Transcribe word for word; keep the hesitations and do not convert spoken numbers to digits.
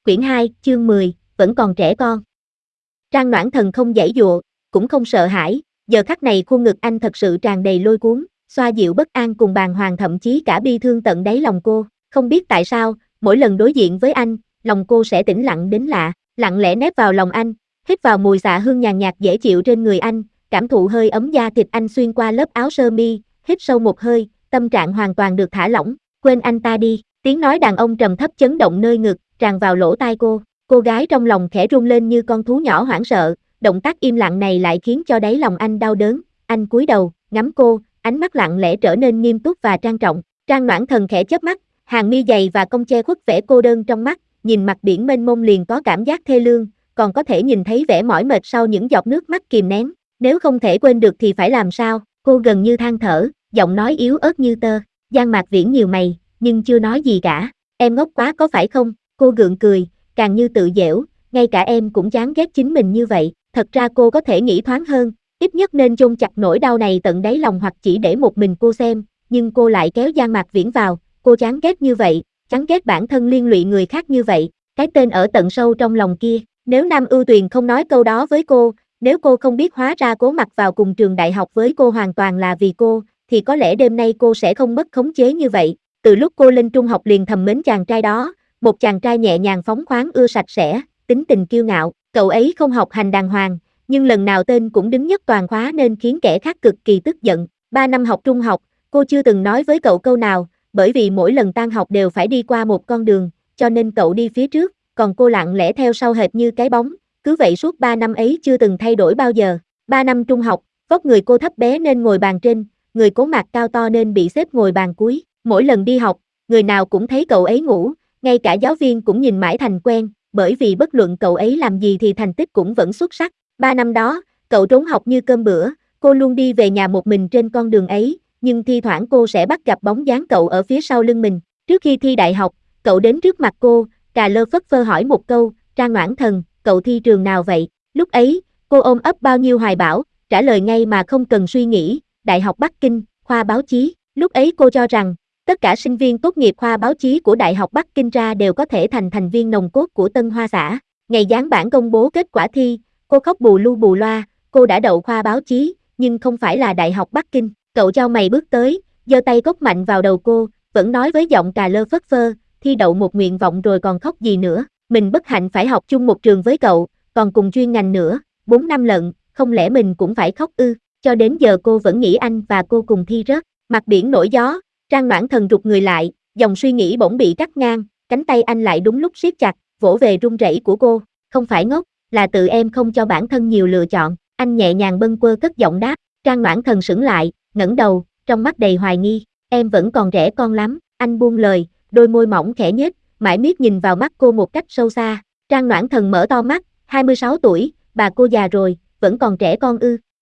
Quyển hai, chương mười, vẫn còn trẻ con. Trang Noãn Thần không giãy giụa, cũng không sợ hãi, giờ khắc này khuôn ngực anh thật sự tràn đầy lôi cuốn, xoa dịu bất an cùng bàng hoàng thậm chí cả bi thương tận đáy lòng cô. Không biết tại sao, mỗi lần đối diện với anh, lòng cô sẽ tĩnh lặng đến lạ, lặng lẽ nép vào lòng anh, hít vào mùi xạ hương nhàn nhạt dễ chịu trên người anh, cảm thụ hơi ấm da thịt anh xuyên qua lớp áo sơ mi, hít sâu một hơi, tâm trạng hoàn toàn được thả lỏng. Quên anh ta đi, tiếng nói đàn ông trầm thấp chấn động nơi ngực, tràn vào lỗ tai cô. Cô gái trong lòng khẽ run lên như con thú nhỏ hoảng sợ, động tác im lặng này lại khiến cho đáy lòng anh đau đớn. Anh cúi đầu, ngắm cô, ánh mắt lặng lẽ trở nên nghiêm túc và trang trọng. Trang Noãn Thần khẽ chớp mắt, hàng mi dày và cong che khuất vẻ cô đơn trong mắt, nhìn mặt biển mênh mông liền có cảm giác thê lương, còn có thể nhìn thấy vẻ mỏi mệt sau những giọt nước mắt kìm nén. Nếu không thể quên được thì phải làm sao? Cô gần như than thở, giọng nói yếu ớt như tơ. Giang Mạc Viễn nhíu mày, nhưng chưa nói gì cả. Em ngốc quá có phải không? Cô gượng cười, càng như tự giễu, ngay cả em cũng chán ghét chính mình như vậy. Thật ra cô có thể nghĩ thoáng hơn, ít nhất nên chôn chặt nỗi đau này tận đáy lòng hoặc chỉ để một mình cô xem, nhưng cô lại kéo Giang Mạc Viễn vào. Cô chán ghét như vậy, chán ghét bản thân liên lụy người khác như vậy, cái tên ở tận sâu trong lòng kia. Nếu Nam Ưu Tuyền không nói câu đó với cô, nếu cô không biết hóa ra Cố Mặc vào cùng trường đại học với cô hoàn toàn là vì cô, thì có lẽ đêm nay cô sẽ không mất khống chế như vậy. Từ lúc cô lên trung học liền thầm mến chàng trai đó, một chàng trai nhẹ nhàng phóng khoáng ưa sạch sẽ, tính tình kiêu ngạo. Cậu ấy không học hành đàng hoàng, nhưng lần nào tên cũng đứng nhất toàn khóa nên khiến kẻ khác cực kỳ tức giận. Ba năm học trung học, cô chưa từng nói với cậu câu nào, bởi vì mỗi lần tan học đều phải đi qua một con đường, cho nên cậu đi phía trước, còn cô lặng lẽ theo sau hệt như cái bóng, cứ vậy suốt ba năm ấy chưa từng thay đổi bao giờ. Ba năm trung học, vóc người cô thấp bé nên ngồi bàn trên, người Cố Mạc cao to nên bị xếp ngồi bàn cuối. Mỗi lần đi học, người nào cũng thấy cậu ấy ngủ, ngay cả giáo viên cũng nhìn mãi thành quen, bởi vì bất luận cậu ấy làm gì thì thành tích cũng vẫn xuất sắc. Ba năm đó, cậu trốn học như cơm bữa, cô luôn đi về nhà một mình trên con đường ấy, nhưng thi thoảng cô sẽ bắt gặp bóng dáng cậu ở phía sau lưng mình. Trước khi thi đại học, cậu đến trước mặt cô, cà lơ phất phơ hỏi một câu, Trang Noãn Thần, cậu thi trường nào vậy? Lúc ấy, cô ôm ấp bao nhiêu hoài bão, trả lời ngay mà không cần suy nghĩ, Đại học Bắc Kinh, khoa báo chí. Lúc ấy cô cho rằng, tất cả sinh viên tốt nghiệp khoa báo chí của Đại học Bắc Kinh ra đều có thể thành thành viên nòng cốt của Tân Hoa Xã. Ngày giáng bản công bố kết quả thi, cô khóc bù lu bù loa, cô đã đậu khoa báo chí, nhưng không phải là Đại học Bắc Kinh. Cậu chau mày bước tới, giơ tay cốc mạnh vào đầu cô, vẫn nói với giọng cà lơ phất phơ, thi đậu một nguyện vọng rồi còn khóc gì nữa, mình bất hạnh phải học chung một trường với cậu, còn cùng chuyên ngành nữa, bốn năm lận, không lẽ mình cũng phải khóc ư? Cho đến giờ cô vẫn nghĩ anh và cô cùng thi rớt. Mặt biển nổi gió, Trang Noãn Thần rụt người lại, dòng suy nghĩ bỗng bị cắt ngang, cánh tay anh lại đúng lúc siết chặt, vỗ về run rẩy của cô. Không phải ngốc, là tự em không cho bản thân nhiều lựa chọn. Anh nhẹ nhàng bâng quơ cất giọng đáp. Trang Noãn Thần sững lại, ngẩng đầu, trong mắt đầy hoài nghi. Em vẫn còn trẻ con lắm. Anh buông lời, đôi môi mỏng khẽ nhếch, mãi miết nhìn vào mắt cô một cách sâu xa. Trang Noãn Thần mở to mắt, hai mươi sáu tuổi, bà cô già rồi, vẫn còn trẻ con ư?